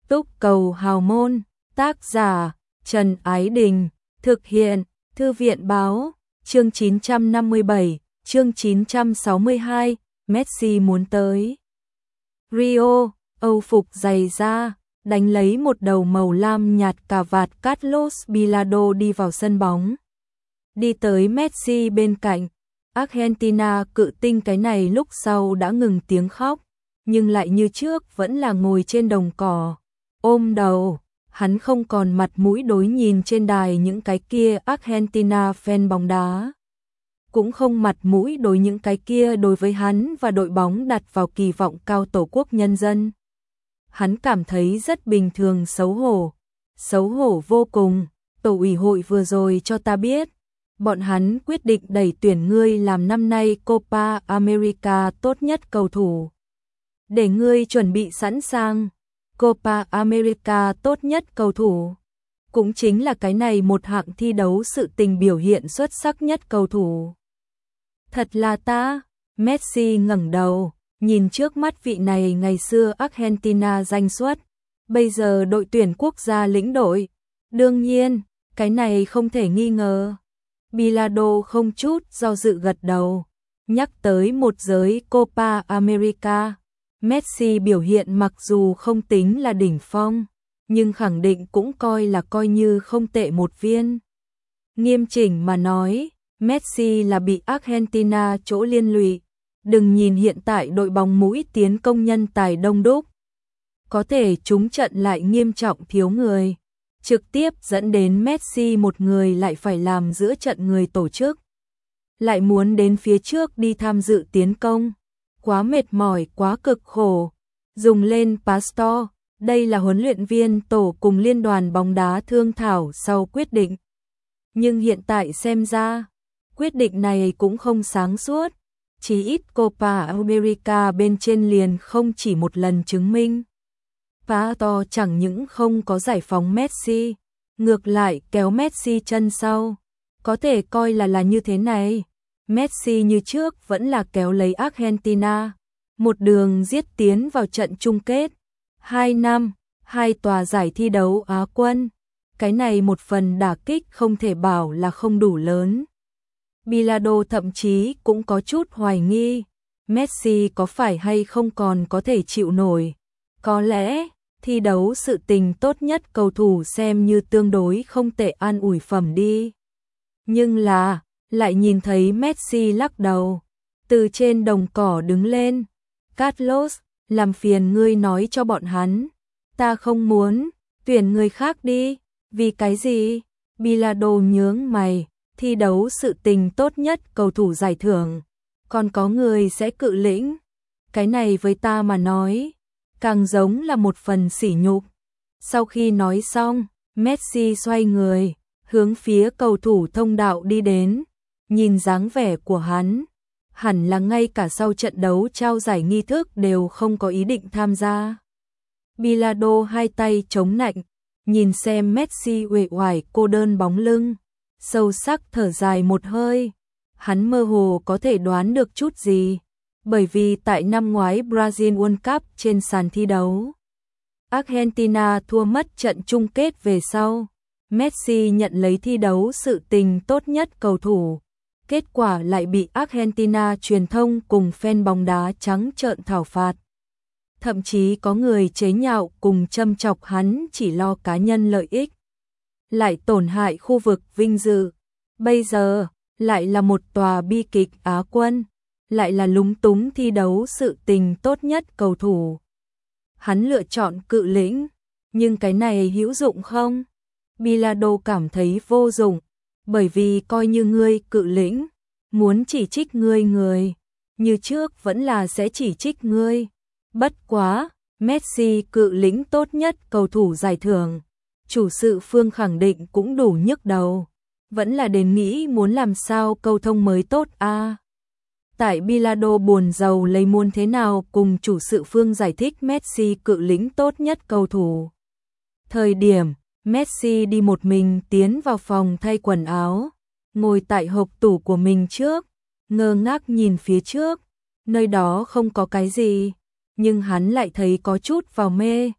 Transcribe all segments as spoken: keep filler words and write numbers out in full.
Túc cầu hào môn, tác giả Trần Ái Đình, thực hiện Thư viện Báo, chương chín trăm năm mươi bảy, chương chín trăm sáu mươi hai, Messi muốn tới Rio, Âu phục giày da, đánh lấy một đầu màu lam nhạt cà vạt Carlos Bilardo đi vào sân bóng. Đi tới Messi bên cạnh, Argentina cự tinh cái này lúc sau đã ngừng tiếng khóc, nhưng lại như trước vẫn là ngồi trên đồng cỏ, ôm đầu. Hắn không còn mặt mũi đối nhìn trên đài những cái kia Argentina fan bóng đá, cũng không mặt mũi đối những cái kia đối với hắn và đội bóng đặt vào kỳ vọng cao tổ quốc nhân dân. Hắn cảm thấy rất bình thường, xấu hổ, xấu hổ vô cùng. Tổ ủy hội vừa rồi cho ta biết, bọn hắn quyết định đẩy tuyển ngươi làm năm nay Copa America tốt nhất cầu thủ. Để ngươi chuẩn bị sẵn sàng. Copa America tốt nhất cầu thủ, cũng chính là cái này một hạng thi đấu sự tình biểu hiện xuất sắc nhất cầu thủ. Thật là ta, Messi ngẩng đầu, nhìn trước mắt vị này ngày xưa Argentina danh xuất, bây giờ đội tuyển quốc gia lĩnh đội. Đương nhiên, cái này không thể nghi ngờ. Bilardo không chút do dự gật đầu, nhắc tới một giới Copa America. Messi biểu hiện mặc dù không tính là đỉnh phong, nhưng khẳng định cũng coi là coi như không tệ một viên. Nghiêm chỉnh mà nói, Messi là bị Argentina chỗ liên lụy. Đừng nhìn hiện tại đội bóng mũi tiến công nhân tài đông đúc, có thể trúng trận lại nghiêm trọng thiếu người, trực tiếp dẫn đến Messi một người lại phải làm giữa trận người tổ chức, lại muốn đến phía trước đi tham dự tiến công. Quá mệt mỏi, quá cực khổ. Dùng lên Pastor, đây là huấn luyện viên tổ cùng liên đoàn bóng đá thương thảo sau quyết định. Nhưng hiện tại xem ra, quyết định này cũng không sáng suốt. Chỉ ít Copa America bên trên liền không chỉ một lần chứng minh. Pastor chẳng những không có giải phóng Messi, ngược lại kéo Messi chân sau. Có thể coi là là như thế này. Messi như trước vẫn là kéo lấy Argentina, một đường giết tiến vào trận chung kết. Hai năm, hai tòa giải thi đấu Á quân, cái này một phần đả kích không thể bảo là không đủ lớn. Bilardo thậm chí cũng có chút hoài nghi, Messi có phải hay không còn có thể chịu nổi. Có lẽ, thi đấu sự tình tốt nhất cầu thủ xem như tương đối không tệ an ủi phẩm đi. Nhưng là, lại nhìn thấy Messi lắc đầu, từ trên đồng cỏ đứng lên. Carlos, làm phiền ngươi nói cho bọn hắn, ta không muốn, tuyển người khác đi. Vì cái gì? Bilardo nhướng mày, thi đấu sự tình tốt nhất cầu thủ giải thưởng, còn có người sẽ cự lĩnh. Cái này với ta mà nói, càng giống là một phần sỉ nhục. Sau khi nói xong, Messi xoay người, hướng phía cầu thủ thông đạo đi đến. Nhìn dáng vẻ của hắn, hẳn là ngay cả sau trận đấu trao giải nghi thức đều không có ý định tham gia. Bilardo hai tay chống nạnh, nhìn xem Messi uể oải cô đơn bóng lưng, sâu sắc thở dài một hơi. Hắn mơ hồ có thể đoán được chút gì, bởi vì tại năm ngoái Brazil World Cup trên sàn thi đấu, Argentina thua mất trận chung kết về sau, Messi nhận lấy thi đấu sự tình tốt nhất cầu thủ. Kết quả lại bị Argentina truyền thông cùng fan bóng đá trắng trợn thảo phạt. Thậm chí có người chế nhạo cùng châm chọc hắn chỉ lo cá nhân lợi ích, lại tổn hại khu vực vinh dự. Bây giờ, lại là một tòa bi kịch Á quân, lại là lúng túng thi đấu sự tình tốt nhất cầu thủ. Hắn lựa chọn cự lĩnh, nhưng cái này hữu dụng không? Bilardo cảm thấy vô dụng. Bởi vì coi như ngươi cự lĩnh, muốn chỉ trích ngươi người, như trước vẫn là sẽ chỉ trích ngươi. Bất quá, Messi cự lĩnh tốt nhất cầu thủ giải thưởng, chủ sự phương khẳng định cũng đủ nhức đầu. Vẫn là đến nghĩ muốn làm sao câu thông mới tốt a. À, tại Bilardo buồn rầu lấy muốn thế nào cùng chủ sự phương giải thích Messi cự lĩnh tốt nhất cầu thủ. Thời điểm Messi đi một mình tiến vào phòng thay quần áo, ngồi tại hộc tủ của mình trước, ngơ ngác nhìn phía trước, nơi đó không có cái gì, nhưng hắn lại thấy có chút vào mê.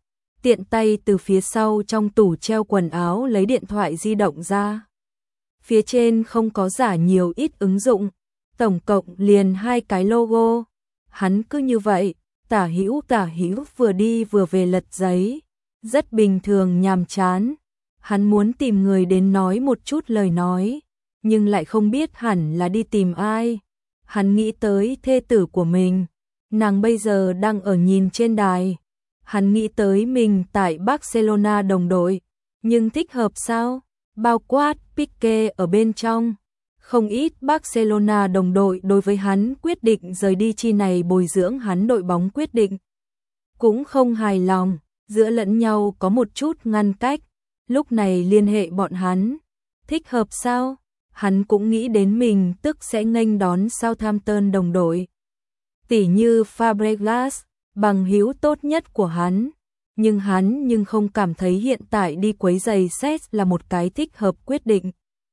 tiện tay từ phía sau trong tủ treo quần áo lấy điện thoại di động ra. Phía trên không có giả nhiều ít ứng dụng, tổng cộng liền hai cái logo. Hắn cứ như vậy, tả hữu tả hữu vừa đi vừa về lật giấy, rất bình thường nhàm chán. Hắn muốn tìm người đến nói một chút lời nói, nhưng lại không biết hẳn là đi tìm ai. Hắn nghĩ tới thê tử của mình, nàng bây giờ đang ở nhìn trên đài. Hắn nghĩ tới mình tại Barcelona đồng đội, nhưng thích hợp sao? Bao quát Pique ở bên trong. Không ít Barcelona đồng đội đối với hắn quyết định rời đi chi này bồi dưỡng hắn đội bóng quyết định. Cũng không hài lòng, giữa lẫn nhau có một chút ngăn cách, lúc này liên hệ bọn hắn. Thích hợp sao? Hắn cũng nghĩ đến mình tức sẽ nghênh đón Southampton đồng đội. Tỉ như Fabregas, bằng hữu tốt nhất của hắn. Nhưng hắn nhưng không cảm thấy hiện tại đi quấy giày Cesc là một cái thích hợp quyết định.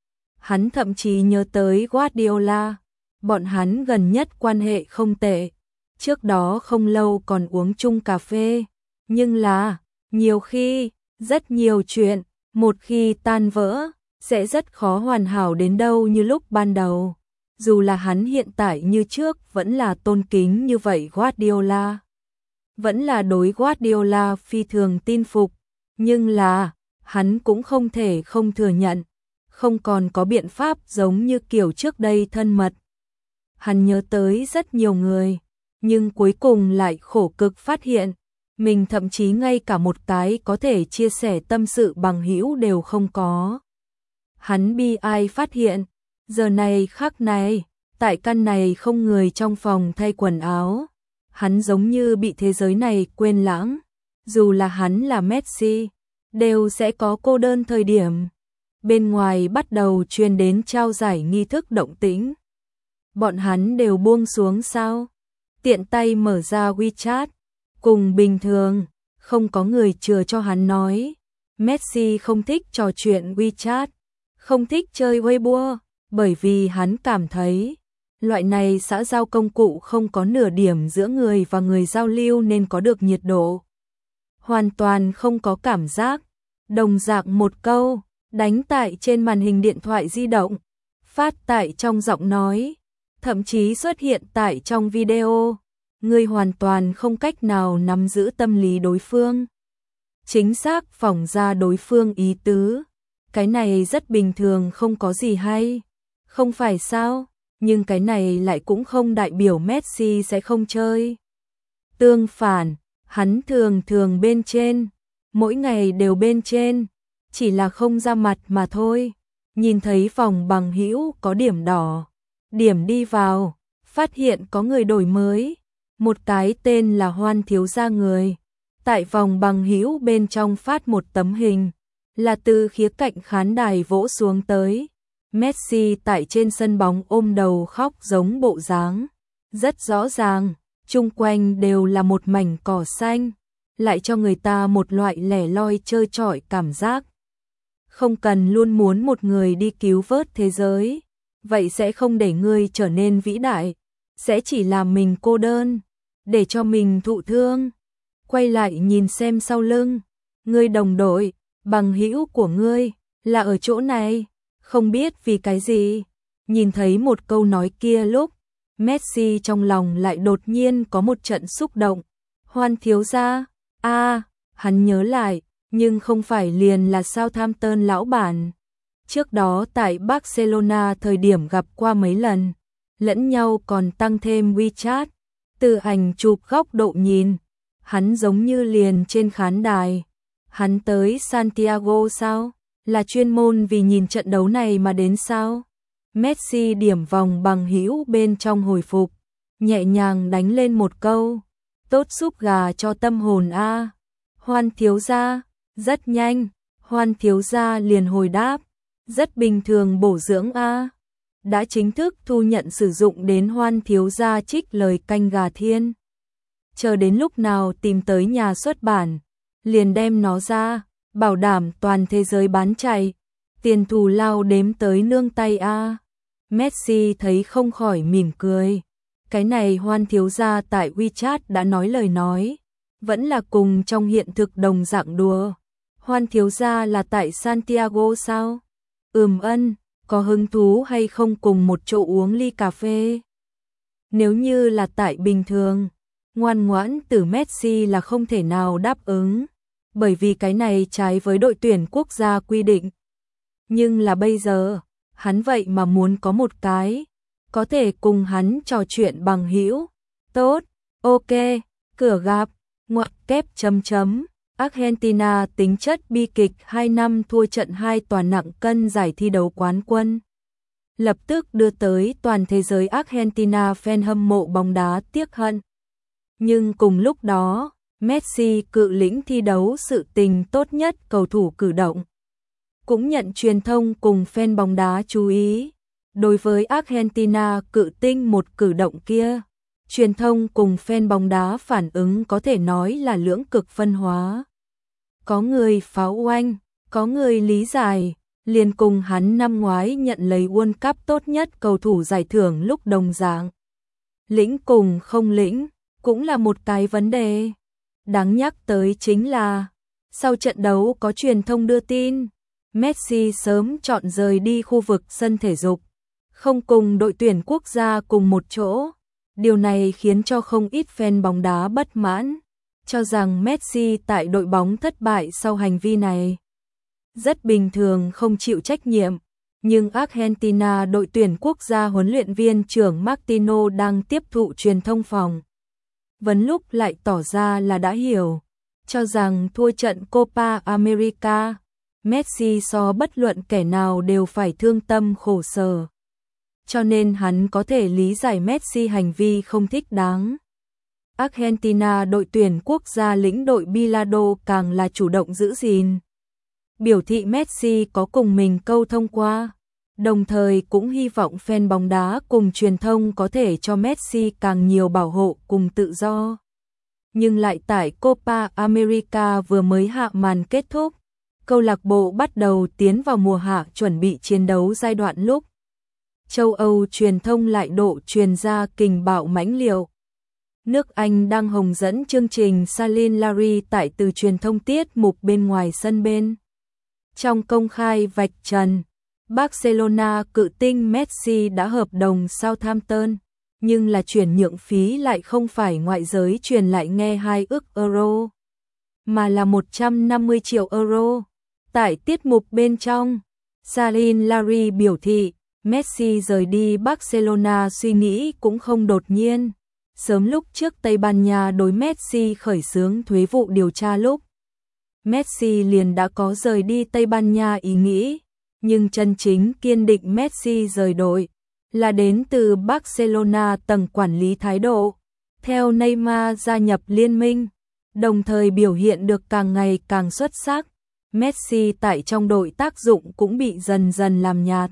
Hắn thậm chí nhớ tới Guardiola, bọn hắn gần nhất quan hệ không tệ. Trước đó không lâu còn uống chung cà phê, nhưng là, nhiều khi, rất nhiều chuyện, một khi tan vỡ, sẽ rất khó hoàn hảo đến đâu như lúc ban đầu. Dù là hắn hiện tại như trước vẫn là tôn kính như vậy Guardiola. Vẫn là đối Guardiola phi thường tin phục, nhưng là, hắn cũng không thể không thừa nhận, không còn có biện pháp giống như kiểu trước đây thân mật. Hắn nhớ tới rất nhiều người, nhưng cuối cùng lại khổ cực phát hiện, mình thậm chí ngay cả một cái có thể chia sẻ tâm sự bằng hữu đều không có. Hắn bi ai phát hiện, giờ này khắc này, tại căn này không người trong phòng thay quần áo. Hắn giống như bị thế giới này quên lãng, dù là hắn là Messi, đều sẽ có cô đơn thời điểm. Bên ngoài bắt đầu truyền đến trao giải nghi thức động tĩnh. Bọn hắn đều buông xuống sao? Tiện tay mở ra WeChat, cùng bình thường, không có người chừa cho hắn nói. Messi không thích trò chuyện WeChat, không thích chơi Weibo, bởi vì hắn cảm thấy loại này xã giao công cụ không có nửa điểm giữa người và người giao lưu nên có được nhiệt độ. Hoàn toàn không có cảm giác. Đồng dạng một câu, đánh tại trên màn hình điện thoại di động, phát tại trong giọng nói, thậm chí xuất hiện tại trong video. Người hoàn toàn không cách nào nắm giữ tâm lý đối phương. Chính xác phỏng ra đối phương ý tứ. Cái này rất bình thường, không có gì hay. Không phải sao? Nhưng cái này lại cũng không đại biểu Messi sẽ không chơi. Tương phản, hắn thường thường bên trên, mỗi ngày đều bên trên, chỉ là không ra mặt mà thôi. Nhìn thấy phòng bằng hữu có điểm đỏ, điểm đi vào, phát hiện có người đổi mới, một cái tên là Hoan thiếu gia người, tại vòng bằng hữu bên trong phát một tấm hình, là từ khía cạnh khán đài vỗ xuống tới. Messi tại trên sân bóng ôm đầu khóc giống bộ dáng, rất rõ ràng, chung quanh đều là một mảnh cỏ xanh, lại cho người ta một loại lẻ loi chơi chọi cảm giác. Không cần luôn muốn một người đi cứu vớt thế giới, vậy sẽ không để ngươi trở nên vĩ đại, sẽ chỉ làm mình cô đơn, để cho mình thụ thương. Quay lại nhìn xem sau lưng, ngươi đồng đội, bằng hữu của ngươi, là ở chỗ này. Không biết vì cái gì, nhìn thấy một câu nói kia lúc, Messi trong lòng lại đột nhiên có một trận xúc động. Hoan thiếu gia, a, hắn nhớ lại, nhưng không phải liền là Southampton lão bản. Trước đó tại Barcelona thời điểm gặp qua mấy lần, lẫn nhau còn tăng thêm WeChat, từ ảnh chụp góc độ nhìn, hắn giống như liền trên khán đài. Hắn tới Santiago sao? Là chuyên môn vì nhìn trận đấu này mà đến sao? Messi điểm vòng bằng hữu bên trong hồi phục, nhẹ nhàng đánh lên một câu, tốt súp gà cho tâm hồn a. Hoan thiếu gia, rất nhanh, Hoan thiếu gia liền hồi đáp, rất bình thường bổ dưỡng a. Đã chính thức thu nhận sử dụng đến Hoan thiếu gia trích lời canh gà thiên. Chờ đến lúc nào tìm tới nhà xuất bản, liền đem nó ra. Bảo đảm toàn thế giới bán chạy, tiền thù lao đếm tới nương tay a. Messi thấy không khỏi mỉm cười. Cái này Hoan thiếu gia tại WeChat đã nói lời nói, Vẫn là cùng trong hiện thực đồng dạng đùa. Hoan thiếu gia là tại Santiago sao? Ừm ân, có hứng thú hay không cùng một chỗ uống ly cà phê? Nếu như là tại bình thường, ngoan ngoãn từ Messi là không thể nào đáp ứng, bởi vì cái này trái với đội tuyển quốc gia quy định. Nhưng là bây giờ, hắn vậy mà muốn có một cái, có thể cùng hắn trò chuyện bằng hữu. Tốt, ok, cửa gặp, ngoặc kép chấm chấm. Argentina tính chất bi kịch hai năm thua trận hai toàn nặng cân giải thi đấu quán quân. Lập tức đưa tới toàn thế giới Argentina fan hâm mộ bóng đá tiếc hận. Nhưng cùng lúc đó, Messi cự lĩnh thi đấu sự tình tốt nhất cầu thủ cử động. Cũng nhận truyền thông cùng fan bóng đá chú ý. Đối với Argentina cự tinh một cử động kia, truyền thông cùng fan bóng đá phản ứng có thể nói là lưỡng cực phân hóa. Có người pháo oanh, có người lý giải, liền cùng hắn năm ngoái nhận lấy World Cup tốt nhất cầu thủ giải thưởng lúc đồng dạng. Lĩnh cùng không lĩnh, cũng là một cái vấn đề. Đáng nhắc tới chính là, sau trận đấu có truyền thông đưa tin, Messi sớm chọn rời đi khu vực sân thể dục, không cùng đội tuyển quốc gia cùng một chỗ. Điều này khiến cho không ít fan bóng đá bất mãn, cho rằng Messi tại đội bóng thất bại sau hành vi này. Rất bình thường không chịu trách nhiệm, nhưng Argentina đội tuyển quốc gia huấn luyện viên trưởng Martino đang tiếp thụ truyền thông phòng. Vấn lúc lại tỏ ra là đã hiểu, cho rằng thua trận Copa America, Messi so bất luận kẻ nào đều phải thương tâm khổ sở. Cho nên hắn có thể lý giải Messi hành vi không thích đáng. Argentina đội tuyển quốc gia lĩnh đội Bilardo càng là chủ động giữ gìn. Biểu thị Messi có cùng mình câu thông qua, đồng thời cũng hy vọng fan bóng đá cùng truyền thông có thể cho Messi càng nhiều bảo hộ cùng tự do. Nhưng lại tại Copa America vừa mới hạ màn kết thúc, câu lạc bộ bắt đầu tiến vào mùa hạ chuẩn bị chiến đấu giai đoạn lúc châu Âu truyền thông lại độ truyền ra kình bạo mãnh liệt. Nước Anh đang hồng dẫn chương trình Salin Larry tại từ truyền thông tiết mục bên ngoài sân bên. Trong công khai vạch trần, Barcelona cự tinh Messi đã hợp đồng Southampton, nhưng là chuyển nhượng phí lại không phải ngoại giới truyền lại nghe hai ức euro, mà là một trăm năm mươi triệu euro. Tại tiết mục bên trong, Salin Larry biểu thị, Messi rời đi Barcelona suy nghĩ cũng không đột nhiên. Sớm lúc trước Tây Ban Nha đối Messi khởi xướng thuế vụ điều tra lúc, Messi liền đã có rời đi Tây Ban Nha ý nghĩ, nhưng chân chính kiên định Messi rời đội là đến từ Barcelona tầng quản lý thái độ. Theo Neymar gia nhập liên minh, đồng thời biểu hiện được càng ngày càng xuất sắc, Messi tại trong đội tác dụng cũng bị dần dần làm nhạt.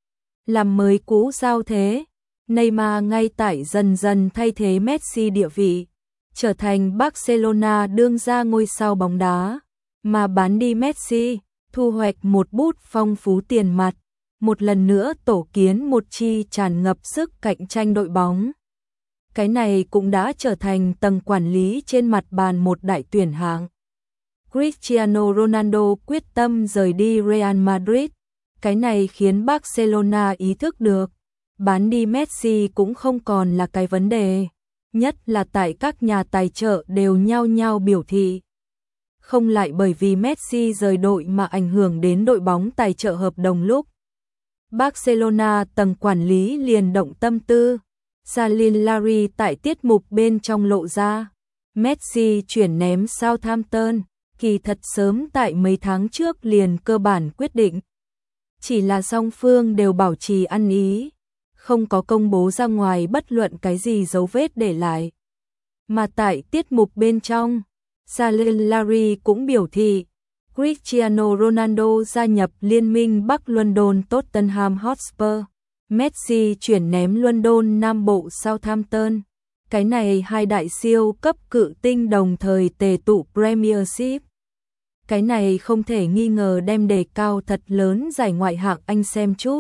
Làm mới cũ sao thế? Neymar ngay tại dần dần thay thế Messi địa vị, trở thành Barcelona đương gia ngôi sao bóng đá, mà bán đi Messi, thu hoạch một bút phong phú tiền mặt, một lần nữa tổ kiến một chi tràn ngập sức cạnh tranh đội bóng. Cái này cũng đã trở thành tầng quản lý trên mặt bàn một đại tuyển hạng. Cristiano Ronaldo quyết tâm rời đi Real Madrid, cái này khiến Barcelona ý thức được, bán đi Messi cũng không còn là cái vấn đề, nhất là tại các nhà tài trợ đều nhao nhao biểu thị. Không lại bởi vì Messi rời đội mà ảnh hưởng đến đội bóng tài trợ hợp đồng lúc. Barcelona tầng quản lý liền động tâm tư, Salin Larry tại tiết mục bên trong lộ ra, Messi chuyển ném Southampton, kỳ thật sớm tại mấy tháng trước liền cơ bản quyết định. Chỉ là song phương đều bảo trì ăn ý, không có công bố ra ngoài bất luận cái gì dấu vết để lại. Mà tại tiết mục bên trong, Salin Larry cũng biểu thị, Cristiano Ronaldo gia nhập liên minh Bắc London Tottenham Hotspur, Messi chuyển ném London Nam Bộ Southampton. Cái này hai đại siêu cấp cự tinh đồng thời tề tụ Premiership. Cái này không thể nghi ngờ đem đề cao thật lớn giải ngoại hạng Anh xem chút.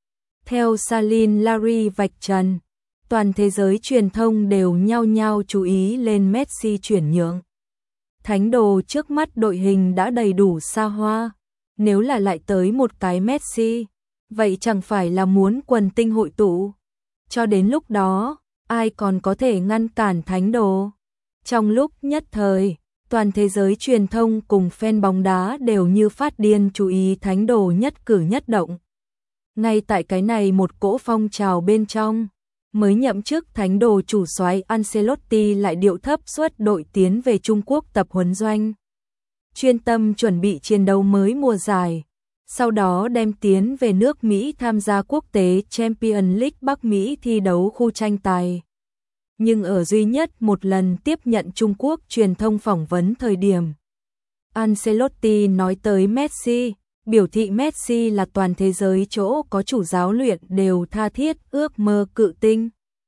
Theo Salin Larry vạch trần, toàn thế giới truyền thông đều nhao nhao chú ý lên Messi chuyển nhượng. Thánh đồ trước mắt đội hình đã đầy đủ xa hoa, nếu là lại tới một cái Messi, vậy chẳng phải là muốn quần tinh hội tụ. Cho đến lúc đó, ai còn có thể ngăn cản thánh đồ? Trong lúc nhất thời, toàn thế giới truyền thông cùng fan bóng đá đều như phát điên chú ý thánh đồ nhất cử nhất động. Ngay tại cái này một cỗ phong trào bên trong, mới nhậm chức thánh đồ chủ soái Ancelotti lại điệu thấp suốt đội tiến về Trung Quốc tập huấn doanh. Chuyên tâm chuẩn bị chiến đấu mới mùa giải, sau đó đem tiến về nước Mỹ tham gia quốc tế Champions League Bắc Mỹ thi đấu khu tranh tài. Nhưng ở duy nhất một lần tiếp nhận Trung Quốc truyền thông phỏng vấn thời điểm, Ancelotti nói tới Messi, biểu thị Messi là toàn thế giới chỗ có chủ giáo luyện đều tha thiết ước mơ cự tinh.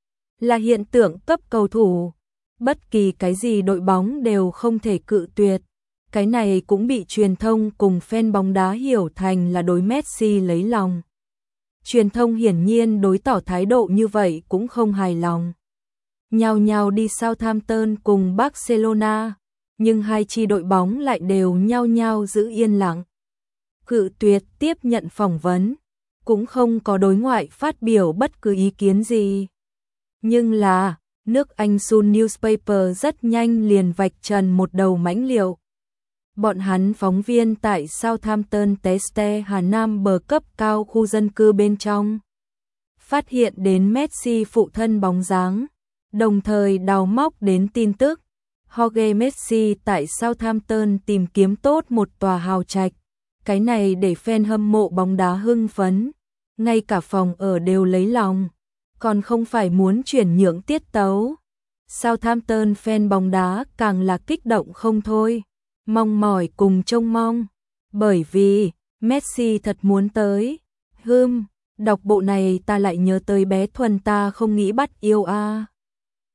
Là hiện tượng cấp cầu thủ, bất kỳ cái gì đội bóng đều không thể cự tuyệt. Cái này cũng bị truyền thông cùng fan bóng đá hiểu thành là đối Messi lấy lòng. Truyền thông hiển nhiên đối tỏ thái độ như vậy cũng không hài lòng. Nhao nhao đi Southampton cùng Barcelona, nhưng hai chi đội bóng lại đều nhao nhao giữ yên lặng. Cự tuyệt tiếp nhận phỏng vấn, cũng không có đối ngoại phát biểu bất cứ ý kiến gì. Nhưng là, nước Anh Sun Newspaper rất nhanh liền vạch trần một đầu mãnh liệu. Bọn hắn phóng viên tại Southampton Teste Hà Nam bờ cấp cao khu dân cư bên trong. Phát hiện đến Messi phụ thân bóng dáng, đồng thời đào móc đến tin tức. Jorge Messi tại Southampton tìm kiếm tốt một tòa hào trạch. Cái này để fan hâm mộ bóng đá hưng phấn, ngay cả phòng ở đều lấy lòng, còn không phải muốn chuyển nhượng tiết tấu. Southampton fan bóng đá càng là kích động không thôi, mong mỏi cùng trông mong, bởi vì Messi thật muốn tới. Hừm, đọc bộ này ta lại nhớ tới bé Thuần ta không nghĩ bắt yêu a.